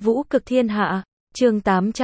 Vũ cực thiên hạ, chương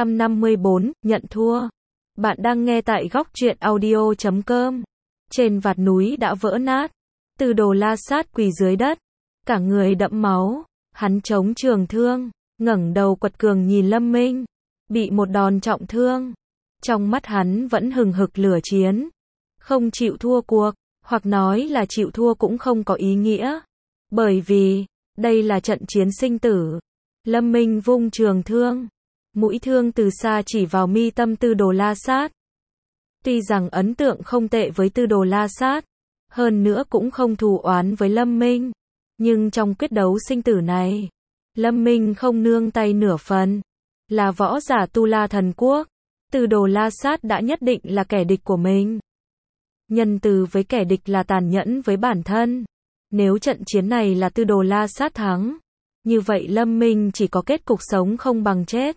854, nhận thua. Bạn đang nghe tại góc truyện audio.com. Trên vạt núi đã vỡ nát. Tư Đồ La Sát quỳ dưới đất. Cả người đẫm máu. Hắn chống trường thương. Ngẩng đầu quật cường nhìn Lâm Minh. Bị một đòn trọng thương. Trong mắt hắn vẫn hừng hực lửa chiến. Không chịu thua cuộc. Hoặc nói là chịu thua cũng không có ý nghĩa. Bởi vì, đây là trận chiến sinh tử. Lâm Minh vung trường thương. Mũi thương từ xa chỉ vào mi tâm Tư Đồ La Sát. Tuy rằng ấn tượng không tệ với Tư Đồ La Sát, hơn nữa cũng không thù oán với Lâm Minh. Nhưng trong quyết đấu sinh tử này, Lâm Minh không nương tay nửa phần. Là võ giả Tu La Thần Quốc, Tư Đồ La Sát đã nhất định là kẻ địch của mình. Nhân từ với kẻ địch là tàn nhẫn với bản thân. Nếu trận chiến này là Tư Đồ La Sát thắng, như vậy Lâm Minh chỉ có kết cục sống không bằng chết.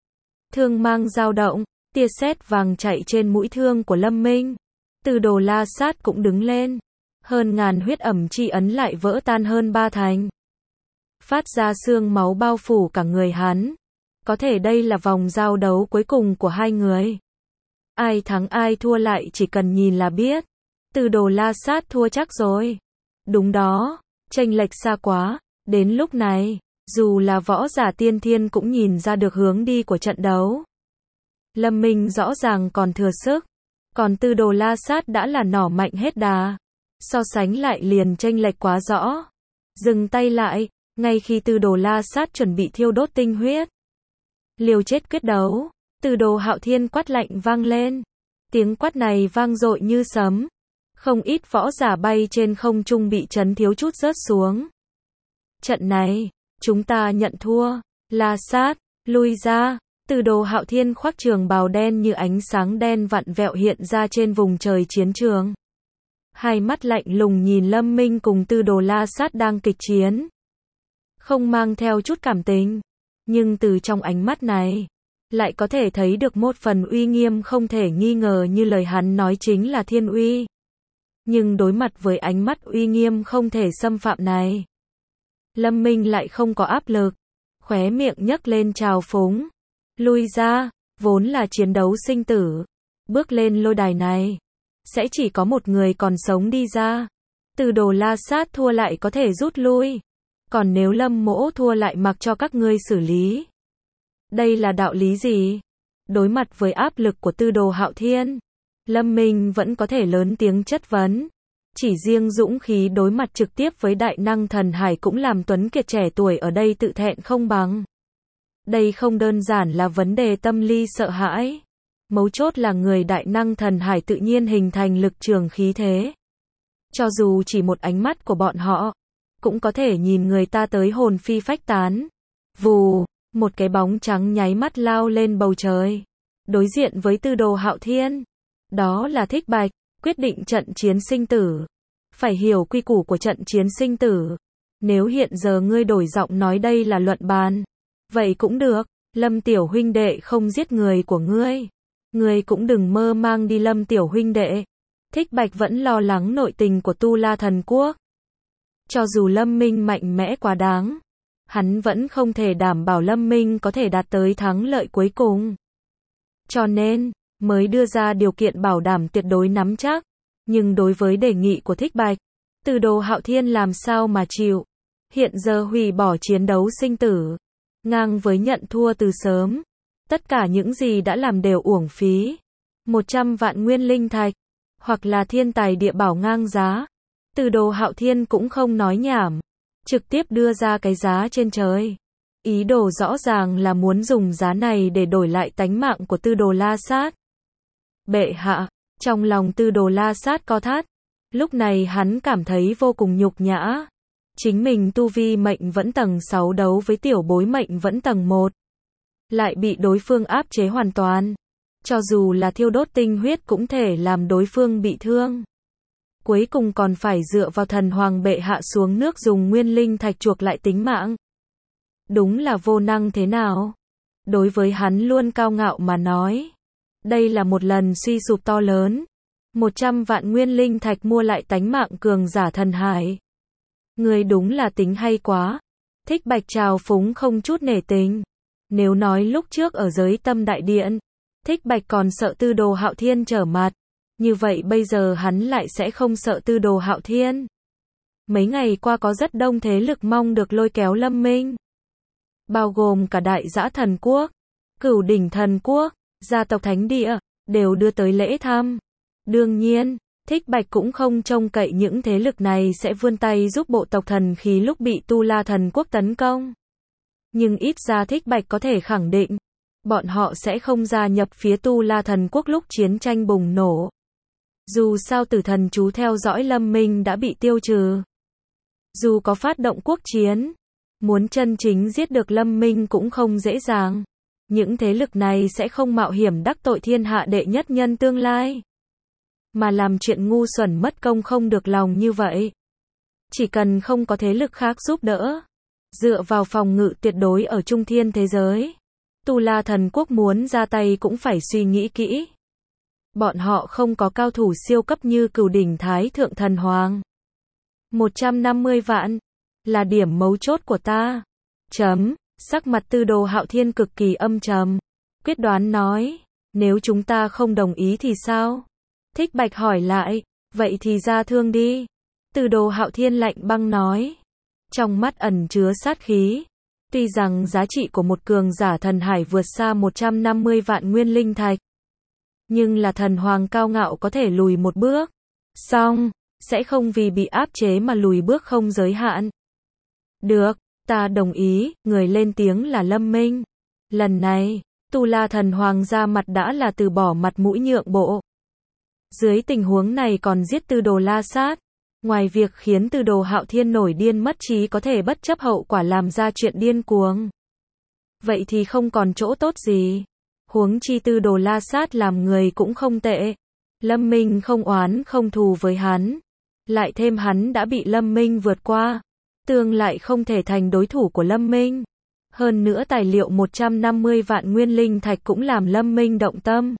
Thương mang dao động, tia sét vàng chạy trên mũi thương của Lâm Minh. Tư Đồ La Sát cũng đứng lên. Hơn ngàn huyết ẩm chi ấn lại vỡ tan hơn ba thành. Phát ra xương máu bao phủ cả người hắn. Có thể đây là vòng giao đấu cuối cùng của hai người. Ai thắng ai thua lại chỉ cần nhìn là biết. Tư Đồ La Sát thua chắc rồi. Đúng đó, chênh lệch xa quá. Đến lúc này, dù là võ giả tiên thiên cũng nhìn ra được hướng đi của trận đấu. Lâm Minh rõ ràng còn thừa sức, còn Tư Đồ La Sát đã là nỏ mạnh hết đà. So sánh lại liền chênh lệch quá rõ. Dừng tay lại, ngay khi Tư Đồ La Sát chuẩn bị thiêu đốt tinh huyết. Liều chết quyết đấu, Tư Đồ Hạo Thiên quát lạnh vang lên. Tiếng quát này vang dội như sấm. Không ít võ giả bay trên không trung bị chấn thiếu chút rớt xuống. Trận này, chúng ta nhận thua. La Sát, lui ra. Tư Đồ Hạo Thiên khoác trường bào đen như ánh sáng đen vặn vẹo hiện ra trên vùng trời chiến trường. Hai mắt lạnh lùng nhìn Lâm Minh cùng Tư Đồ La Sát đang kịch chiến. Không mang theo chút cảm tình. Nhưng từ trong ánh mắt này, lại có thể thấy được một phần uy nghiêm không thể nghi ngờ như lời hắn nói chính là thiên uy. Nhưng đối mặt với ánh mắt uy nghiêm không thể xâm phạm này, Lâm Minh lại không có áp lực, khóe miệng nhấc lên trào phúng. Lui ra, vốn là chiến đấu sinh tử. Bước lên lôi đài này, sẽ chỉ có một người còn sống đi ra. Tư Đồ La Sát thua lại có thể rút lui. Còn nếu Lâm Mỗ thua lại mặc cho các ngươi xử lý. Đây là đạo lý gì? Đối mặt với áp lực của Tư Đồ Hạo Thiên, Lâm Minh vẫn có thể lớn tiếng chất vấn. Chỉ riêng dũng khí đối mặt trực tiếp với đại năng thần hải cũng làm Tuấn Kiệt trẻ tuổi ở đây tự thẹn không bằng. Đây không đơn giản là vấn đề tâm lý sợ hãi. Mấu chốt là người đại năng thần hải tự nhiên hình thành lực trường khí thế. Cho dù chỉ một ánh mắt của bọn họ, cũng có thể nhìn người ta tới hồn phi phách tán. Vù, một cái bóng trắng nháy mắt lao lên bầu trời. Đối diện với Tư Đồ Hạo Thiên. Đó là Thích Bạch, quyết định trận chiến sinh tử. Phải hiểu quy củ của trận chiến sinh tử. Nếu hiện giờ ngươi đổi giọng nói đây là luận bàn, vậy cũng được. Lâm tiểu huynh đệ không giết người của ngươi. Ngươi cũng đừng mơ mang đi Lâm tiểu huynh đệ. Thích Bạch vẫn lo lắng nội tình của Tu La Thần Quốc. Cho dù Lâm Minh mạnh mẽ quá đáng, hắn vẫn không thể đảm bảo Lâm Minh có thể đạt tới thắng lợi cuối cùng. Cho nên, mới đưa ra điều kiện bảo đảm tuyệt đối nắm chắc. Nhưng đối với đề nghị của Thích Bạch, Tư Đồ Hạo Thiên làm sao mà chịu. Hiện giờ hủy bỏ chiến đấu sinh tử, ngang với nhận thua từ sớm. Tất cả những gì đã làm đều uổng phí. 100 vạn nguyên linh thạch, hoặc là thiên tài địa bảo ngang giá. Tư Đồ Hạo Thiên cũng không nói nhảm, trực tiếp đưa ra cái giá trên trời. Ý đồ rõ ràng là muốn dùng giá này để đổi lại tánh mạng của Tư Đồ La Sát. Bệ hạ, trong lòng Tư Đồ La Sát co thắt. Lúc này hắn cảm thấy vô cùng nhục nhã. Chính mình tu vi mệnh vẫn tầng 6 đấu với tiểu bối mệnh vẫn tầng 1. Lại bị đối phương áp chế hoàn toàn. Cho dù là thiêu đốt tinh huyết cũng thể làm đối phương bị thương. Cuối cùng còn phải dựa vào thần hoàng bệ hạ xuống nước dùng nguyên linh thạch chuộc lại tính mạng. Đúng là vô năng thế nào? Đối với hắn luôn cao ngạo mà nói. Đây là một lần suy sụp to lớn. 100 vạn nguyên linh thạch mua lại tánh mạng cường giả thần hải. Người đúng là tính hay quá. Thích Bạch trào phúng không chút nể tình. Nếu nói lúc trước ở giới Tâm Đại Điện, Thích Bạch còn sợ Tư Đồ Hạo Thiên trở mặt, như vậy bây giờ hắn lại sẽ không sợ Tư Đồ Hạo Thiên. Mấy ngày qua có rất đông thế lực mong được lôi kéo Lâm Minh, bao gồm cả Đại Dã Thần Quốc, Cửu Đỉnh Thần Quốc, gia tộc Thánh Địa, đều đưa tới lễ thăm. Đương nhiên, Thích Bạch cũng không trông cậy những thế lực này sẽ vươn tay giúp bộ tộc thần khí lúc bị Tu La Thần Quốc tấn công. Nhưng ít ra Thích Bạch có thể khẳng định, bọn họ sẽ không gia nhập phía Tu La Thần Quốc lúc chiến tranh bùng nổ. Dù sao Tử Thần chú theo dõi Lâm Minh đã bị tiêu trừ. Dù có phát động quốc chiến, muốn chân chính giết được Lâm Minh cũng không dễ dàng. Những thế lực này sẽ không mạo hiểm đắc tội thiên hạ đệ nhất nhân tương lai, mà làm chuyện ngu xuẩn mất công không được lòng như vậy. Chỉ cần không có thế lực khác giúp đỡ, dựa vào phòng ngự tuyệt đối ở trung thiên thế giới, Tu La Thần Quốc muốn ra tay cũng phải suy nghĩ kỹ. Bọn họ không có cao thủ siêu cấp như Cửu Đỉnh Thái Thượng Thần Hoàng. 150 vạn là điểm mấu chốt của ta. Sắc mặt Tư Đồ Hạo Thiên cực kỳ âm trầm, quyết đoán nói, nếu chúng ta không đồng ý thì sao? Thích Bạch hỏi lại, vậy thì ra thương đi. Tư Đồ Hạo Thiên lạnh băng nói, trong mắt ẩn chứa sát khí. Tuy rằng giá trị của một cường giả thần hải vượt xa 150 vạn nguyên linh thạch, nhưng là thần hoàng cao ngạo có thể lùi một bước, song sẽ không vì bị áp chế mà lùi bước không giới hạn. Được, ta đồng ý, người lên tiếng là Lâm Minh. Lần này, Tu La Thần Hoàng ra mặt đã là từ bỏ mặt mũi nhượng bộ. Dưới tình huống này còn giết Tư Đồ La Sát, ngoài việc khiến Tư Đồ Hạo Thiên nổi điên mất trí có thể bất chấp hậu quả làm ra chuyện điên cuồng, vậy thì không còn chỗ tốt gì. Huống chi Tư Đồ La Sát làm người cũng không tệ. Lâm Minh không oán không thù với hắn, lại thêm hắn đã bị Lâm Minh vượt qua, tương lại không thể thành đối thủ của Lâm Minh. Hơn nữa tài liệu 150 vạn nguyên linh thạch cũng làm Lâm Minh động tâm.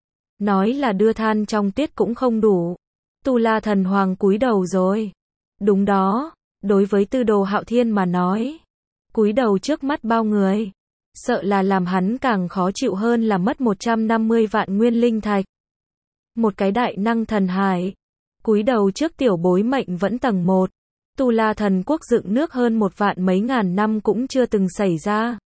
Nói là đưa than trong tuyết cũng không đủ. Tu La Thần Hoàng cúi đầu rồi. Đúng đó, đối với Tư Đồ Hạo Thiên mà nói, cúi đầu trước mắt bao người, sợ là làm hắn càng khó chịu hơn là mất 150 vạn nguyên linh thạch. Một cái đại năng thần hải, cúi đầu trước tiểu bối mệnh vẫn tầng 1. Tu La Thần Quốc dựng nước hơn 1 vạn mấy ngàn năm cũng chưa từng xảy ra.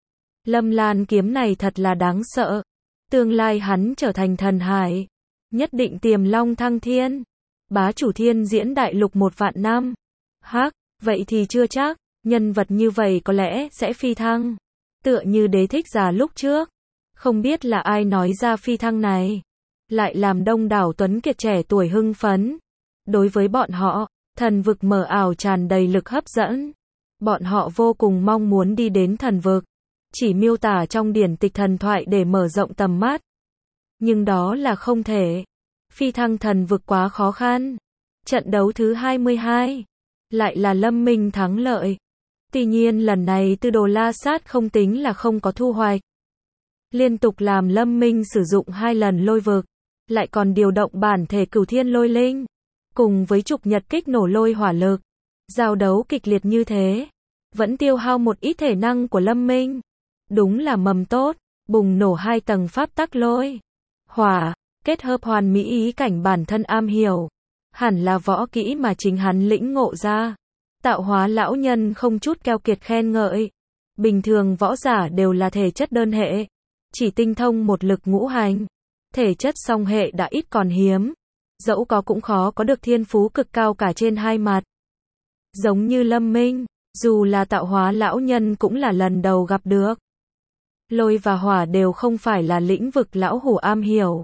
Lâm Lan kiếm này thật là đáng sợ. Tương lai hắn trở thành thần hải, nhất định tiềm long thăng thiên, bá chủ thiên diễn đại lục 1 vạn năm. Hắc, vậy thì chưa chắc, nhân vật như vậy có lẽ sẽ phi thăng. Tựa như Đế Thích Giả lúc trước, không biết là ai nói ra phi thăng này, lại làm đông đảo tuấn kiệt trẻ tuổi hưng phấn. Đối với bọn họ, thần vực mờ ảo tràn đầy lực hấp dẫn. Bọn họ vô cùng mong muốn đi đến thần vực, chỉ miêu tả trong điển tịch thần thoại để mở rộng tầm mắt. Nhưng đó là không thể. Phi thăng thần vực quá khó khăn. Trận đấu thứ 22, lại là Lâm Minh thắng lợi. Tuy nhiên lần này Tư Đồ La Sát không tính là không có thu hoạch. Liên tục làm Lâm Minh sử dụng 2 lần lôi vực, lại còn điều động bản thể Cửu Thiên Lôi Linh, cùng với trục nhật kích nổ lôi hỏa lực. Giao đấu kịch liệt như thế, vẫn tiêu hao một ít thể năng của Lâm Minh. Đúng là mầm tốt, bùng nổ 2 tầng pháp tắc lôi, hỏa, kết hợp hoàn mỹ ý cảnh bản thân am hiểu. Hẳn là võ kỹ mà chính hắn lĩnh ngộ ra. Tạo hóa lão nhân không chút keo kiệt khen ngợi. Bình thường võ giả đều là thể chất đơn hệ, chỉ tinh thông một lực ngũ hành. Thể chất song hệ đã ít còn hiếm, dẫu có cũng khó có được thiên phú cực cao cả trên 2 mặt. Giống như Lâm Minh, dù là tạo hóa lão nhân cũng là lần đầu gặp được. Lôi và hỏa đều không phải là lĩnh vực lão hủ am hiểu.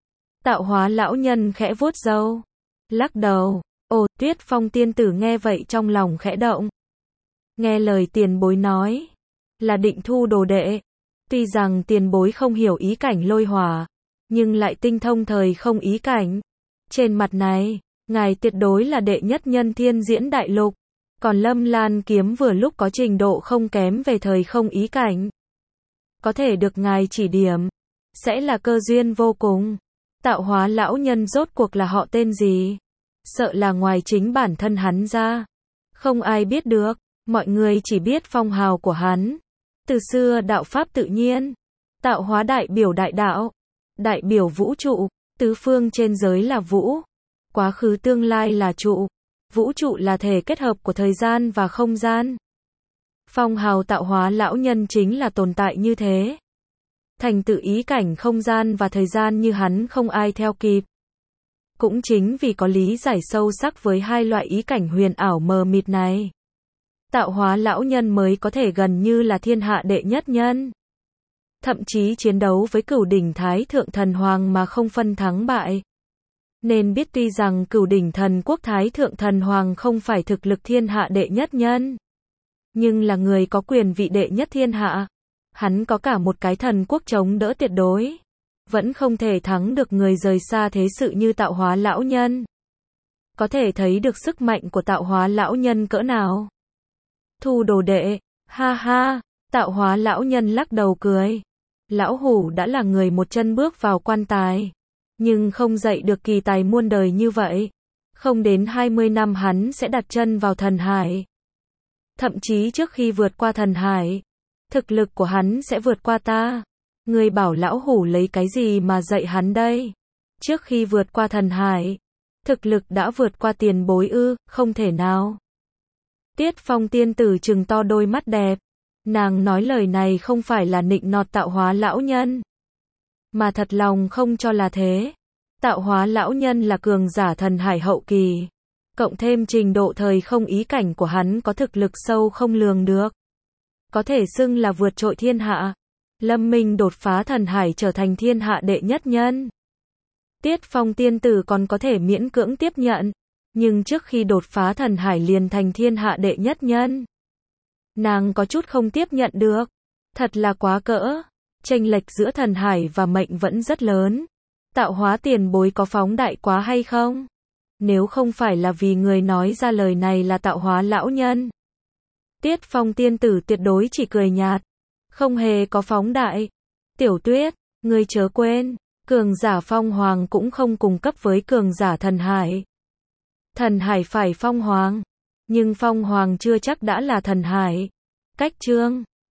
Tạo hóa lão nhân khẽ vuốt râu, lắc đầu. Ồ, Tuyết Phong tiên tử nghe vậy trong lòng khẽ động. Nghe lời tiền bối nói, là định thu đồ đệ. Tuy rằng tiền bối không hiểu ý cảnh lôi hỏa, nhưng lại tinh thông thời không ý cảnh. Trên mặt này, ngài tuyệt đối là đệ nhất nhân thiên diễn đại lục. Còn Lâm Lan kiếm vừa lúc có trình độ không kém về thời không ý cảnh. Có thể được ngài chỉ điểm, sẽ là cơ duyên vô cùng. Tạo hóa lão nhân rốt cuộc là họ tên gì? Sợ là ngoài chính bản thân hắn ra, không ai biết được. Mọi người chỉ biết phong hào của hắn. Từ xưa đạo pháp tự nhiên. Tạo hóa đại biểu đại đạo. Đại biểu vũ trụ. Tứ phương trên giới là vũ. Quá khứ tương lai là trụ. Vũ trụ là thể kết hợp của thời gian và không gian. Phong hào tạo hóa lão nhân chính là tồn tại như thế. Thành tựu ý cảnh không gian và thời gian như hắn không ai theo kịp. Cũng chính vì có lý giải sâu sắc với hai loại ý cảnh huyền ảo mờ mịt này. Tạo hóa lão nhân mới có thể gần như là thiên hạ đệ nhất nhân. Thậm chí chiến đấu với cửu đỉnh thái thượng thần hoàng mà không phân thắng bại. Nên biết tuy rằng cửu đỉnh thần quốc thái thượng thần hoàng không phải thực lực thiên hạ đệ nhất nhân. Nhưng là người có quyền vị đệ nhất thiên hạ. Hắn có cả một cái thần quốc chống đỡ tuyệt đối. Vẫn không thể thắng được người rời xa thế sự như tạo hóa lão nhân. Có thể thấy được sức mạnh của tạo hóa lão nhân cỡ nào. Thu đồ đệ, ha ha, tạo hóa lão nhân lắc đầu cười. Lão hủ đã là người một chân bước vào quan tài. Nhưng không dạy được kỳ tài muôn đời như vậy. Không đến 20 năm hắn sẽ đặt chân vào thần hải. Thậm chí trước khi vượt qua thần hải, thực lực của hắn sẽ vượt qua ta. Người bảo lão hủ lấy cái gì mà dạy hắn đây? Trước khi vượt qua thần hải, thực lực đã vượt qua tiền bối ư, không thể nào. Tiết Phong tiên tử trừng to đôi mắt đẹp. Nàng nói lời này không phải là nịnh nọt tạo hóa lão nhân, mà thật lòng không cho là thế. Tạo hóa lão nhân là cường giả thần hải hậu kỳ. Cộng thêm trình độ thời không ý cảnh của hắn có thực lực sâu không lường được. Có thể xưng là vượt trội thiên hạ. Lâm Minh đột phá thần hải trở thành thiên hạ đệ nhất nhân. Tiết Phong tiên tử còn có thể miễn cưỡng tiếp nhận. Nhưng trước khi đột phá thần hải liền thành thiên hạ đệ nhất nhân. Nàng có chút không tiếp nhận được. Thật là quá cỡ. Chênh lệch giữa thần hải và mệnh vẫn rất lớn. Tạo hóa tiền bối có phóng đại quá hay không? Nếu không phải là vì người nói ra lời này là tạo hóa lão nhân. Tiết Phong tiên tử tuyệt đối chỉ cười nhạt. Không hề có phóng đại. Tiểu Tuyết, ngươi chớ quên, cường giả phong hoàng cũng không cùng cấp với cường giả thần hải. Thần hải phải phong hoàng, nhưng phong hoàng chưa chắc đã là thần hải. Cách chương